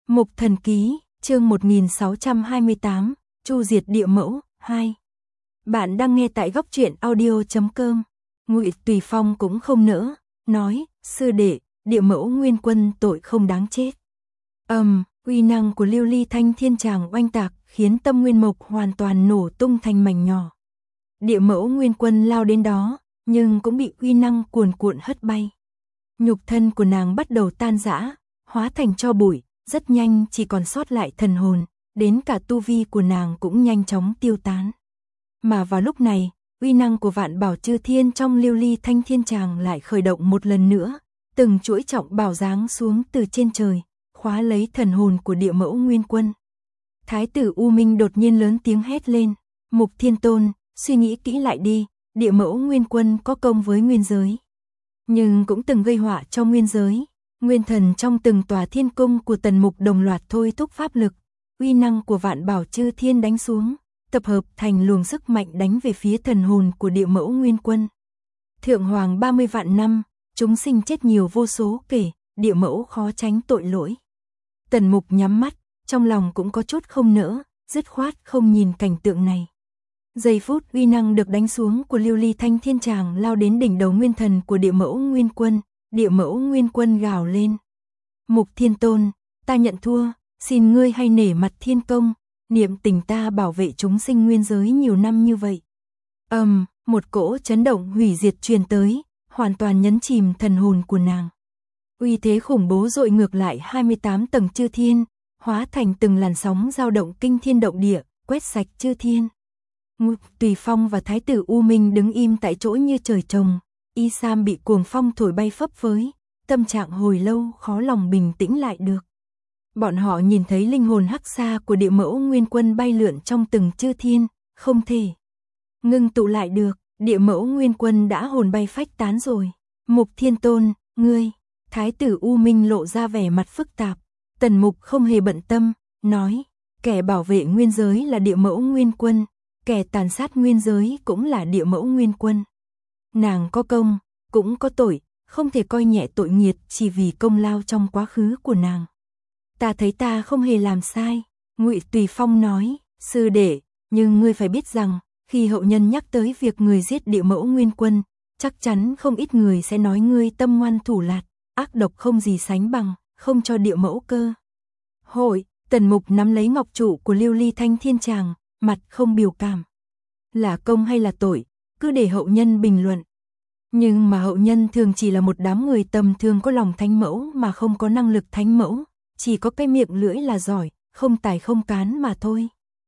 Mục Thần Ký, chương 1628, Chu diệt địa mẫu, 2. Bạn đang nghe tại góc truyện audio.com. Ngụy Tùy Phong cũng không nỡ, nói, sư đệ, địa mẫu nguyên quân tội không đáng chết. Uy năng của Lưu Ly Thanh Thiên Tràng oanh tạc khiến Tâm Nguyên Mộc hoàn toàn nổ tung thành mảnh nhỏ. Địa mẫu nguyên quân lao đến đó, nhưng cũng bị uy năng cuồn cuộn hất bay. Nhục thân của nàng bắt đầu tan rã, hóa thành tro bụi, rất nhanh chỉ còn sót lại thần hồn, đến cả tu vi của nàng cũng nhanh chóng tiêu tán. Mà vào lúc này, uy năng của Vạn Bảo Chư Thiên trong Lưu Ly Thanh Thiên Tràng lại khởi động một lần nữa, từng chuỗi trọng bảo giáng xuống từ trên trời, khóa lấy thần hồn của địa mẫu nguyên quân. Thái tử U Minh đột nhiên lớn tiếng hét lên, Mục Thiên Tôn, suy nghĩ kỹ lại đi, địa mẫu nguyên quân có công với nguyên giới, nhưng cũng từng gây họa cho nguyên giới. Nguyên thần trong từng tòa thiên cung của Tần Mục đồng loạt thôi thúc pháp lực, uy năng của Vạn Bảo Chư Thiên đánh xuống, tập hợp thành luồng sức mạnh đánh về phía thần hồn của địa mẫu nguyên quân. Thượng hoàng 30 vạn năm, chúng sinh chết nhiều vô số kể, địa mẫu khó tránh tội lỗi. Tần Mục nhắm mắt, trong lòng cũng có chút không nỡ, dứt khoát không nhìn cảnh tượng này. Giây phút uy năng được đánh xuống của Lưu Ly Thanh Thiên Tràng lao đến đỉnh đầu nguyên thần của địa mẫu nguyên quân. Địa mẫu nguyên quân gào lên, Mục Thiên Tôn, ta nhận thua, xin ngươi hay nể mặt thiên công, niệm tình ta bảo vệ chúng sinh nguyên giới nhiều năm như vậy. Một cỗ chấn động hủy diệt truyền tới, hoàn toàn nhấn chìm thần hồn của nàng. Uy thế khủng bố dội ngược lại 28 tầng chư thiên, hóa thành từng làn sóng dao động kinh thiên động địa, quét sạch chư thiên. Ngụy Tùy Phong và Thái tử U Minh đứng im tại chỗ như trời trồng. Y Sam bị cuồng phong thổi bay phấp phới, tâm trạng hồi lâu khó lòng bình tĩnh lại được. Bọn họ nhìn thấy linh hồn hắc xa của địa mẫu nguyên quân bay lượn trong từng chư thiên, không thể ngưng tụ lại được, địa mẫu nguyên quân đã hồn bay phách tán rồi. Mục Thiên Tôn, ngươi, Thái tử U Minh lộ ra vẻ mặt phức tạp. Tần Mục không hề bận tâm, nói, kẻ bảo vệ nguyên giới là địa mẫu nguyên quân, kẻ tàn sát nguyên giới cũng là địa mẫu nguyên quân. Nàng có công, cũng có tội, không thể coi nhẹ tội nghiệt chỉ vì công lao trong quá khứ của nàng. Ta thấy ta không hề làm sai, Ngụy Tùy Phong nói, sư đệ, nhưng ngươi phải biết rằng, khi hậu nhân nhắc tới việc người giết địa mẫu nguyên quân, chắc chắn không ít người sẽ nói ngươi tâm ngoan thủ lạt, ác độc không gì sánh bằng, không cho địa mẫu cơ hội. Tần Mục nắm lấy ngọc trụ của Lưu Ly Thanh Thiên Tràng, mặt không biểu cảm. Là công hay là tội, cứ để hậu nhân bình luận. Nhưng mà hậu nhân thường chỉ là một đám người tầm thường có lòng thánh mẫu mà không có năng lực thánh mẫu, chỉ có cái miệng lưỡi là giỏi, không tài không cán mà thôi.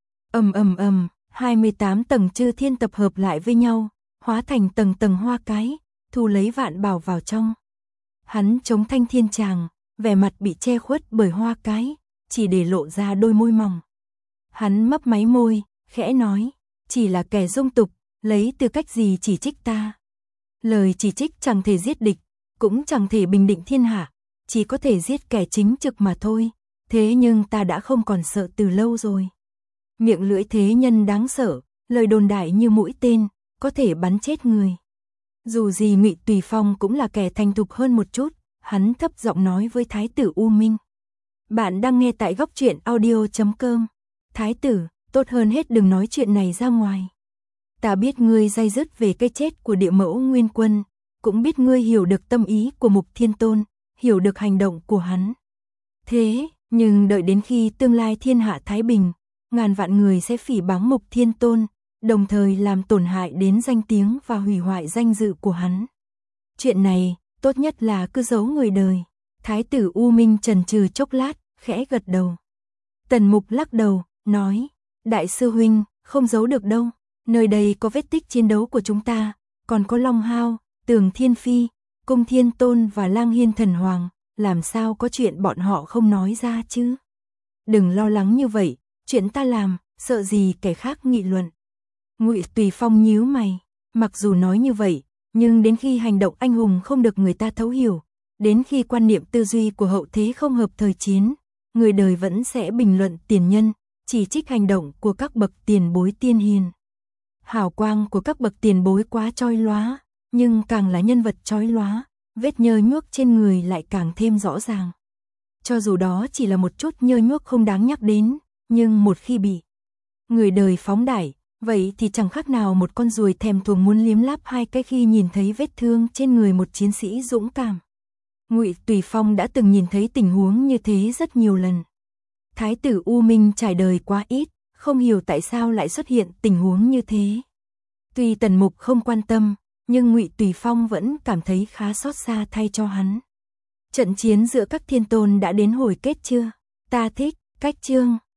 28 tầng chư thiên tập hợp lại với nhau, hóa thành tầng tầng hoa cái, thu lấy Vạn Bảo vào trong. Hắn chống Thanh Thiên Tràng, vẻ mặt bị che khuất bởi hoa cái, chỉ để lộ ra đôi môi mỏng. Hắn mấp máy môi, khẽ nói, chỉ là kẻ dung tục, lấy tư cách gì chỉ trích ta. Lời chỉ trích chẳng thể giết địch, cũng chẳng thể bình định thiên hạ, chỉ có thể giết kẻ chính trực mà thôi. Thế nhưng ta đã không còn sợ từ lâu rồi. Miệng lưỡi thế nhân đáng sợ, lời đồn đại như mũi tên, có thể bắn chết người. Dù gì Ngụy Tùy Phong cũng là kẻ thành thục hơn một chút, hắn thấp giọng nói với Thái tử U Minh. Bạn đang nghe tại góc truyện audio.com. Thái tử, tốt hơn hết đừng nói chuyện này ra ngoài. Ta biết ngươi day dứt về cái chết của địa mẫu nguyên quân, cũng biết ngươi hiểu được tâm ý của Mục Thiên Tôn, hiểu được hành động của hắn. Thế, nhưng đợi đến khi tương lai thiên hạ thái bình, ngàn vạn người sẽ phỉ báng Mục Thiên Tôn, đồng thời làm tổn hại đến danh tiếng và hủy hoại danh dự của hắn. Chuyện này, tốt nhất là cứ giấu người đời. Thái tử U Minh chần chừ chốc lát, khẽ gật đầu. Tần Mục lắc đầu, nói, đại sư huynh, không giấu được đâu. Nơi đây có vết tích chiến đấu của chúng ta, còn có Long Hao, Tường Thiên Phi, Cung Thiên Tôn và Lang Hiên Thần Hoàng, làm sao có chuyện bọn họ không nói ra chứ? Đừng lo lắng như vậy, chuyện ta làm, sợ gì kẻ khác nghị luận. Ngụy Tùy Phong nhíu mày, mặc dù nói như vậy, nhưng đến khi hành động anh hùng không được người ta thấu hiểu, đến khi quan niệm tư duy của hậu thế không hợp thời chiến, người đời vẫn sẽ bình luận tiền nhân, chỉ trích hành động của các bậc tiền bối tiên hiền. Hào quang của các bậc tiền bối quá chói lóa, nhưng càng là nhân vật chói lóa, vết nhơ nhuốc trên người lại càng thêm rõ ràng. Cho dù đó chỉ là một chút nhơ nhuốc không đáng nhắc đến, nhưng một khi bị người đời phóng đại, vậy thì chẳng khác nào một con ruồi thèm thuồng muốn liếm láp hai cái khi nhìn thấy vết thương trên người một chiến sĩ dũng cảm. Ngụy Tùy Phong đã từng nhìn thấy tình huống như thế rất nhiều lần. Thái tử U Minh trải đời quá ít, không hiểu tại sao lại xuất hiện tình huống như thế. Tuy Tần Mục không quan tâm, nhưng Ngụy Tùy Phong vẫn cảm thấy khá xót xa thay cho hắn. Trận chiến giữa các thiên tôn đã đến hồi kết chưa? Ta thích cách chương